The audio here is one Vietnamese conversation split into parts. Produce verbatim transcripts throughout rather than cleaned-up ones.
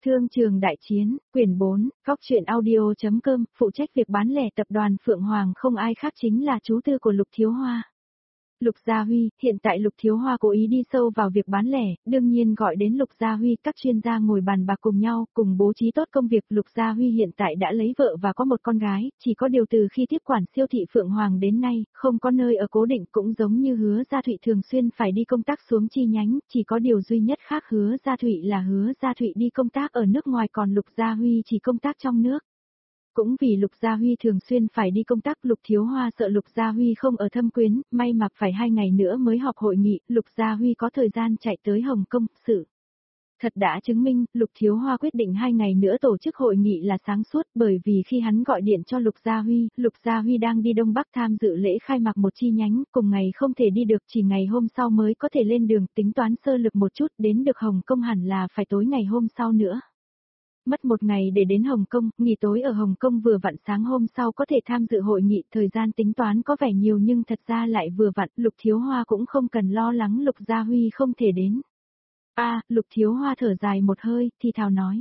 Thương trường đại chiến, quyển bốn, góc truyện audio.com, phụ trách việc bán lẻ tập đoàn Phượng Hoàng không ai khác chính là chú tư của Lục Thiếu Hoa. Lục Gia Huy, hiện tại Lục Thiếu Hoa cố ý đi sâu vào việc bán lẻ, đương nhiên gọi đến Lục Gia Huy, các chuyên gia ngồi bàn bạc cùng nhau, cùng bố trí tốt công việc. Lục Gia Huy hiện tại đã lấy vợ và có một con gái, chỉ có điều từ khi tiếp quản siêu thị Phượng Hoàng đến nay, không có nơi ở cố định, cũng giống như Hứa Gia Thụy thường xuyên phải đi công tác xuống chi nhánh, chỉ có điều duy nhất khác Hứa Gia Thụy là Hứa Gia Thụy đi công tác ở nước ngoài, còn Lục Gia Huy chỉ công tác trong nước. Cũng vì Lục Gia Huy thường xuyên phải đi công tác, Lục Thiếu Hoa sợ Lục Gia Huy không ở Thâm Quyến, may mà phải hai ngày nữa mới họp hội nghị, Lục Gia Huy có thời gian chạy tới Hồng Kông, sự thật đã chứng minh, Lục Thiếu Hoa quyết định hai ngày nữa tổ chức hội nghị là sáng suốt, bởi vì khi hắn gọi điện cho Lục Gia Huy, Lục Gia Huy đang đi Đông Bắc tham dự lễ khai mạc một chi nhánh, cùng ngày không thể đi được, chỉ ngày hôm sau mới có thể lên đường, tính toán sơ lược một chút, đến được Hồng Kông hẳn là phải tối ngày hôm sau nữa. Mất một ngày để đến Hồng Kông, nghỉ tối ở Hồng Kông vừa vặn sáng hôm sau có thể tham dự hội nghị, thời gian tính toán có vẻ nhiều nhưng thật ra lại vừa vặn, Lục Thiếu Hoa cũng không cần lo lắng Lục Gia Huy không thể đến. A, à, Lục Thiếu Hoa thở dài một hơi, thì thào nói.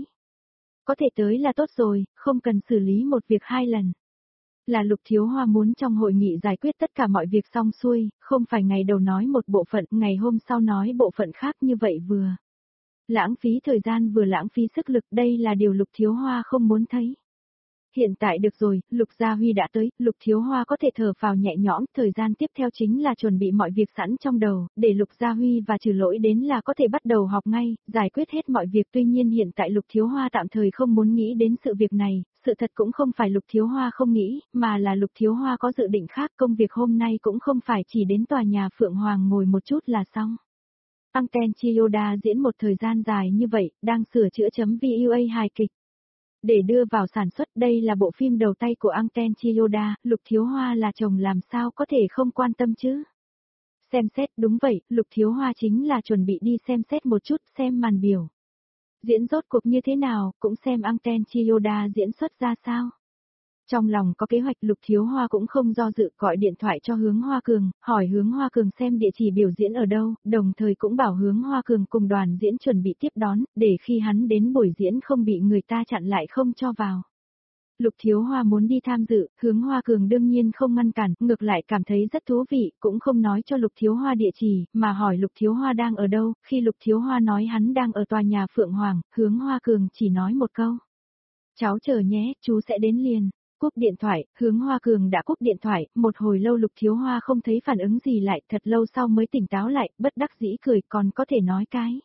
Có thể tới là tốt rồi, không cần xử lý một việc hai lần. Là Lục Thiếu Hoa muốn trong hội nghị giải quyết tất cả mọi việc xong xuôi, không phải ngày đầu nói một bộ phận, ngày hôm sau nói bộ phận khác, như vậy vừa lãng phí thời gian vừa lãng phí sức lực, đây là điều Lục Thiếu Hoa không muốn thấy. Hiện tại được rồi, Lục Gia Huy đã tới, Lục Thiếu Hoa có thể thở phào nhẹ nhõm, thời gian tiếp theo chính là chuẩn bị mọi việc sẵn trong đầu, để Lục Gia Huy và Trừ Lỗi đến là có thể bắt đầu học ngay, giải quyết hết mọi việc. Tuy nhiên hiện tại Lục Thiếu Hoa tạm thời không muốn nghĩ đến sự việc này, sự thật cũng không phải Lục Thiếu Hoa không nghĩ, mà là Lục Thiếu Hoa có dự định khác, công việc hôm nay cũng không phải chỉ đến tòa nhà Phượng Hoàng ngồi một chút là xong. Angten Chiyoda diễn một thời gian dài như vậy, đang sửa chữa chấm vua hài kịch. Để đưa vào sản xuất, đây là bộ phim đầu tay của Angten Chiyoda, Lục Thiếu Hoa là chồng làm sao có thể không quan tâm chứ? Xem xét, đúng vậy, Lục Thiếu Hoa chính là chuẩn bị đi xem xét một chút, xem màn biểu diễn rốt cuộc như thế nào, cũng xem Angten Chiyoda diễn xuất ra sao. Trong lòng có kế hoạch, Lục Thiếu Hoa cũng không do dự, gọi điện thoại cho Hướng Hoa Cường, hỏi Hướng Hoa Cường xem địa chỉ biểu diễn ở đâu, đồng thời cũng bảo Hướng Hoa Cường cùng đoàn diễn chuẩn bị tiếp đón, để khi hắn đến buổi diễn không bị người ta chặn lại không cho vào. Lục Thiếu Hoa muốn đi tham dự, Hướng Hoa Cường đương nhiên không ngăn cản, ngược lại cảm thấy rất thú vị, cũng không nói cho Lục Thiếu Hoa địa chỉ, mà hỏi Lục Thiếu Hoa đang ở đâu, khi Lục Thiếu Hoa nói hắn đang ở tòa nhà Phượng Hoàng, Hướng Hoa Cường chỉ nói một câu. Cháu chờ nhé, chú sẽ đến liền. Cúp điện thoại, Hướng Hoa Cường đã cúp điện thoại, một hồi lâu Lục Thiếu Hoa không thấy phản ứng gì lại, thật lâu sau mới tỉnh táo lại, bất đắc dĩ cười, còn có thể nói cái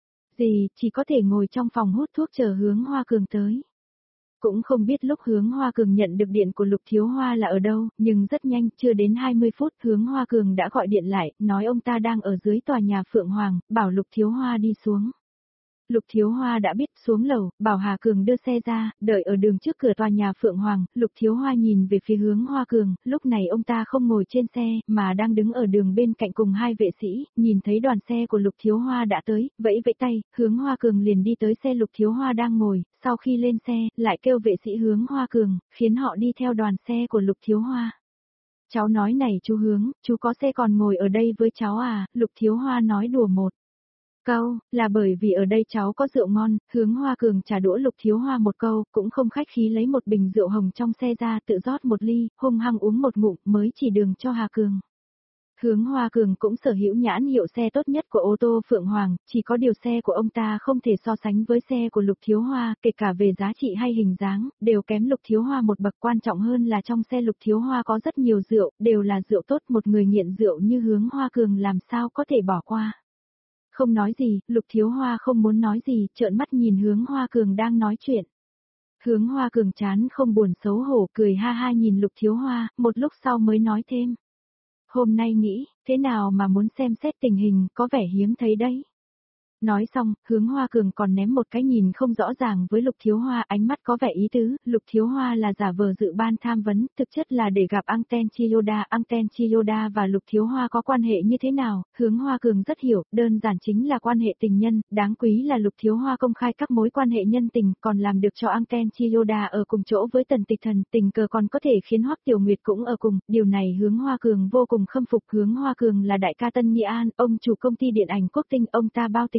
gì, chỉ có thể ngồi trong phòng hút thuốc chờ Hướng Hoa Cường tới. Cũng không biết lúc Hướng Hoa Cường nhận được điện của Lục Thiếu Hoa là ở đâu, nhưng rất nhanh, chưa đến hai mươi phút, Hướng Hoa Cường đã gọi điện lại, nói ông ta đang ở dưới tòa nhà Phượng Hoàng, bảo Lục Thiếu Hoa đi xuống. Lục Thiếu Hoa đã biết, xuống lầu, bảo Hà Cường đưa xe ra, đợi ở đường trước cửa tòa nhà Phượng Hoàng. Lục Thiếu Hoa nhìn về phía Hướng Hoa Cường, lúc này ông ta không ngồi trên xe, mà đang đứng ở đường bên cạnh cùng hai vệ sĩ, nhìn thấy đoàn xe của Lục Thiếu Hoa đã tới, vẫy vẫy tay, Hướng Hoa Cường liền đi tới xe Lục Thiếu Hoa đang ngồi, sau khi lên xe, lại kêu vệ sĩ Hướng Hoa Cường, khiến họ đi theo đoàn xe của Lục Thiếu Hoa. Cháu nói này chú Hướng, chú có xe còn ngồi ở đây với cháu à, Lục Thiếu Hoa nói đùa một câu, là bởi vì ở đây cháu có rượu ngon. Hướng Hoa Cường trả đũa Lục Thiếu Hoa một câu, cũng không khách khí lấy một bình rượu hồng trong xe ra, tự rót một ly, hung hăng uống một ngụm, mới chỉ đường cho Hà Cường. Hướng Hoa Cường cũng sở hữu nhãn hiệu xe tốt nhất của ô tô Phượng Hoàng, chỉ có điều xe của ông ta không thể so sánh với xe của Lục Thiếu Hoa, kể cả về giá trị hay hình dáng, đều kém Lục Thiếu Hoa một bậc. Quan trọng hơn là trong xe Lục Thiếu Hoa có rất nhiều rượu, đều là rượu tốt, một người nghiện rượu như Hướng Hoa Cường làm sao có thể bỏ qua. Không nói gì, Lục Thiếu Hoa không muốn nói gì, trợn mắt nhìn Hướng Hoa Cường đang nói chuyện. Hướng Hoa Cường chán không buồn xấu hổ, cười ha ha nhìn Lục Thiếu Hoa, một lúc sau mới nói thêm. Hôm nay nghĩ, thế nào mà muốn xem xét tình hình, có vẻ hiếm thấy đấy. Nói xong, Hướng Hoa Cường còn ném một cái nhìn không rõ ràng với Lục Thiếu Hoa, ánh mắt có vẻ ý tứ, Lục Thiếu Hoa là giả vờ dự ban tham vấn, thực chất là để gặp Angten Chiyoda. Angten Chiyoda và Lục Thiếu Hoa có quan hệ như thế nào, Hướng Hoa Cường rất hiểu, đơn giản chính là quan hệ tình nhân, đáng quý là Lục Thiếu Hoa công khai các mối quan hệ nhân tình, còn làm được cho Angten Chiyoda ở cùng chỗ với Tần Tịch Thần, tình cờ còn có thể khiến Hoắc Tiểu Nguyệt cũng ở cùng, điều này Hướng Hoa Cường vô cùng khâm phục. Hướng Hoa Cường là đại ca Tân Nghị An, ông chủ công ty điện ảnh Quốc Tinh, ông ta bao tình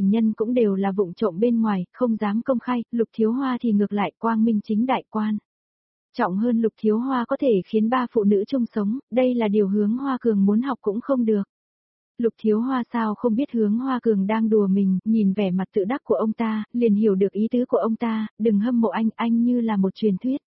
tình nhân cũng đều là vụng trộm bên ngoài, không dám công khai, Lục Thiếu Hoa thì ngược lại quang minh chính đại quan. Trọng hơn Lục Thiếu Hoa có thể khiến ba phụ nữ chung sống, đây là điều Hướng Hoa Cường muốn học cũng không được. Lục Thiếu Hoa sao không biết Hướng Hoa Cường đang đùa mình, nhìn vẻ mặt tự đắc của ông ta, liền hiểu được ý tứ của ông ta, đừng hâm mộ anh, anh như là một truyền thuyết.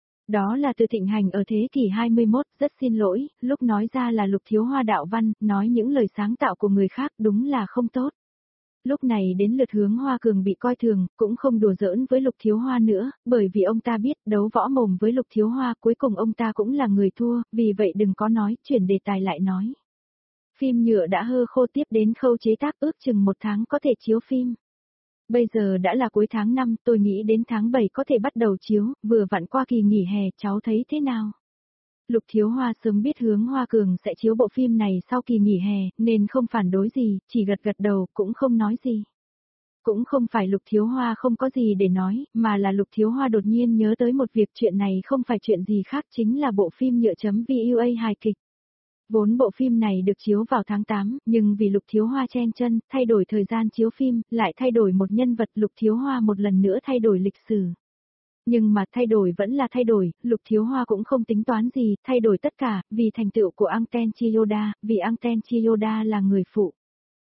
Đó là từ thịnh hành ở thế kỷ hai mươi mốt, rất xin lỗi, lúc nói ra là Lục Thiếu Hoa đạo văn, nói những lời sáng tạo của người khác đúng là không tốt. Lúc này đến lượt Hướng Hoa Cường bị coi thường, cũng không đùa giỡn với Lục Thiếu Hoa nữa, bởi vì ông ta biết đấu võ mồm với Lục Thiếu Hoa cuối cùng ông ta cũng là người thua, vì vậy đừng có nói, chuyển đề tài lại nói. Phim nhựa đã hơ khô, tiếp đến khâu chế tác, ước chừng một tháng có thể chiếu phim. Bây giờ đã là cuối tháng năm, tôi nghĩ đến tháng bảy có thể bắt đầu chiếu, vừa vặn qua kỳ nghỉ hè, cháu thấy thế nào? Lục Thiếu Hoa sớm biết Hướng Hoa Cường sẽ chiếu bộ phim này sau kỳ nghỉ hè, nên không phản đối gì, chỉ gật gật đầu, cũng không nói gì. Cũng không phải Lục Thiếu Hoa không có gì để nói, mà là Lục Thiếu Hoa đột nhiên nhớ tới một việc, chuyện này không phải chuyện gì khác, chính là bộ phim nhựa.vua hài kịch. Vốn bộ phim này được chiếu vào tháng tám, nhưng vì Lục Thiếu Hoa chen chân, thay đổi thời gian chiếu phim, lại thay đổi một nhân vật, Lục Thiếu Hoa một lần nữa thay đổi lịch sử. Nhưng mà thay đổi vẫn là thay đổi, Lục Thiếu Hoa cũng không tính toán gì, thay đổi tất cả, vì thành tựu của Angten Chiyoda, vì Angten Chiyoda là người phụ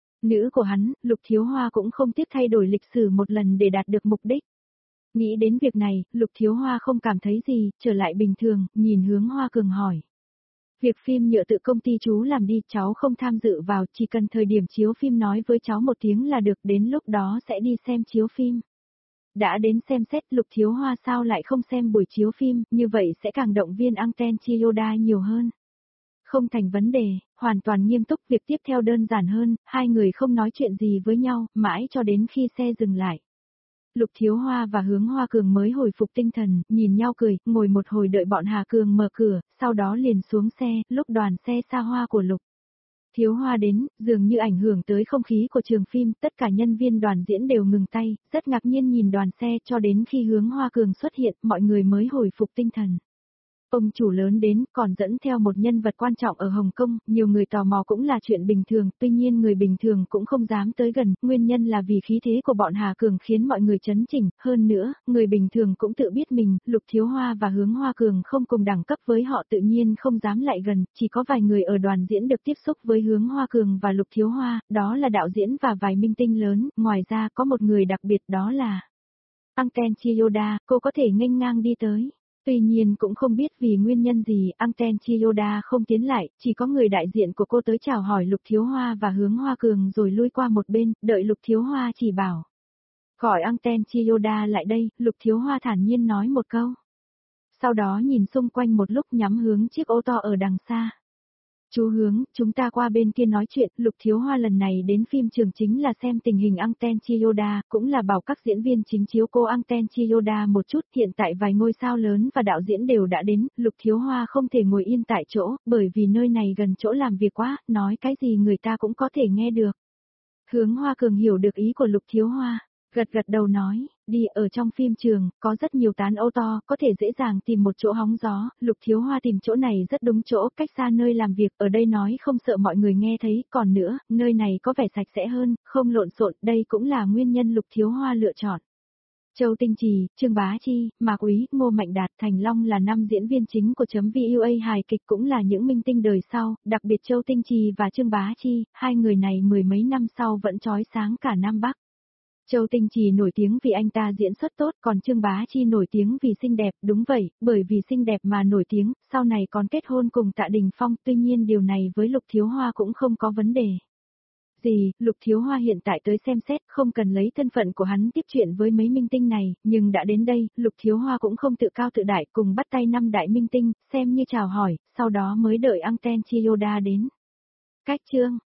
nữ của hắn, Lục Thiếu Hoa cũng không tiếc thay đổi lịch sử một lần để đạt được mục đích. Nghĩ đến việc này, Lục Thiếu Hoa không cảm thấy gì, trở lại bình thường, nhìn Hướng Hoa Cường hỏi. Việc phim nhựa tự công ty chú làm đi, cháu không tham dự vào, chỉ cần thời điểm chiếu phim nói với cháu một tiếng là được, đến lúc đó sẽ đi xem chiếu phim. Đã đến xem xét, Lục Thiếu Hoa sao lại không xem buổi chiếu phim, như vậy sẽ càng động viên Angten Chiyoda nhiều hơn. Không thành vấn đề, hoàn toàn nghiêm túc, việc tiếp theo đơn giản hơn, hai người không nói chuyện gì với nhau, mãi cho đến khi xe dừng lại. Lục Thiếu Hoa và Hướng Hoa Cường mới hồi phục tinh thần, nhìn nhau cười, ngồi một hồi đợi bọn Hà Cường mở cửa, sau đó liền xuống xe, lúc đoàn xe xa hoa của Lục Thiếu Hoa đến, dường như ảnh hưởng tới không khí của trường phim, tất cả nhân viên đoàn diễn đều ngừng tay, rất ngạc nhiên nhìn đoàn xe cho đến khi Hướng Hoa Cường xuất hiện, mọi người mới hồi phục tinh thần. Ông chủ lớn đến, còn dẫn theo một nhân vật quan trọng ở Hồng Kông, nhiều người tò mò cũng là chuyện bình thường, tuy nhiên người bình thường cũng không dám tới gần, nguyên nhân là vì khí thế của bọn Hà Cường khiến mọi người chấn chỉnh, hơn nữa, người bình thường cũng tự biết mình, Lục Thiếu Hoa và Hướng Hoa Cường không cùng đẳng cấp với họ tự nhiên không dám lại gần, chỉ có vài người ở đoàn diễn được tiếp xúc với Hướng Hoa Cường và Lục Thiếu Hoa, đó là đạo diễn và vài minh tinh lớn, ngoài ra có một người đặc biệt đó là Angten Chiyoda, cô có thể nghênh ngang đi tới. Tuy nhiên cũng không biết vì nguyên nhân gì, Angten Chiyoda không tiến lại, chỉ có người đại diện của cô tới chào hỏi Lục Thiếu Hoa và Hướng Hoa Cường rồi lui qua một bên, đợi Lục Thiếu Hoa chỉ bảo. Gọi Angten Chiyoda lại đây, Lục Thiếu Hoa thản nhiên nói một câu. Sau đó nhìn xung quanh một lúc nhắm hướng chiếc ô tô ở đằng xa. Chú Hướng, chúng ta qua bên kia nói chuyện, Lục Thiếu Hoa lần này đến phim trường chính là xem tình hình Angten Chiyoda, cũng là bảo các diễn viên chính chiếu cô Angten Chiyoda một chút, hiện tại vài ngôi sao lớn và đạo diễn đều đã đến, Lục Thiếu Hoa không thể ngồi yên tại chỗ, bởi vì nơi này gần chỗ làm việc quá, nói cái gì người ta cũng có thể nghe được. Hướng Hoa Cường hiểu được ý của Lục Thiếu Hoa. Gật gật đầu nói, đi ở trong phim trường, có rất nhiều tán ô to, có thể dễ dàng tìm một chỗ hóng gió, Lục Thiếu Hoa tìm chỗ này rất đúng chỗ, cách xa nơi làm việc, ở đây nói không sợ mọi người nghe thấy, còn nữa, nơi này có vẻ sạch sẽ hơn, không lộn xộn, đây cũng là nguyên nhân Lục Thiếu Hoa lựa chọn. Châu Tinh Trì, Trương Bá Chi, Mạc Úy, Ngô Mạnh Đạt, Thành Long là năm diễn viên chính của .vua hài kịch cũng là những minh tinh đời sau, đặc biệt Châu Tinh Trì và Trương Bá Chi, hai người này mười mấy năm sau vẫn chói sáng cả Nam Bắc. Châu Tinh Trì nổi tiếng vì anh ta diễn xuất tốt, còn Trương Bá Chi nổi tiếng vì xinh đẹp, đúng vậy, bởi vì xinh đẹp mà nổi tiếng, sau này còn kết hôn cùng Tạ Đình Phong, tuy nhiên điều này với Lục Thiếu Hoa cũng không có vấn đề gì, Lục Thiếu Hoa hiện tại tới xem xét, không cần lấy thân phận của hắn tiếp chuyện với mấy minh tinh này, nhưng đã đến đây, Lục Thiếu Hoa cũng không tự cao tự đại, cùng bắt tay năm đại minh tinh, xem như chào hỏi, sau đó mới đợi Angten Chiyoda đến. Cách chương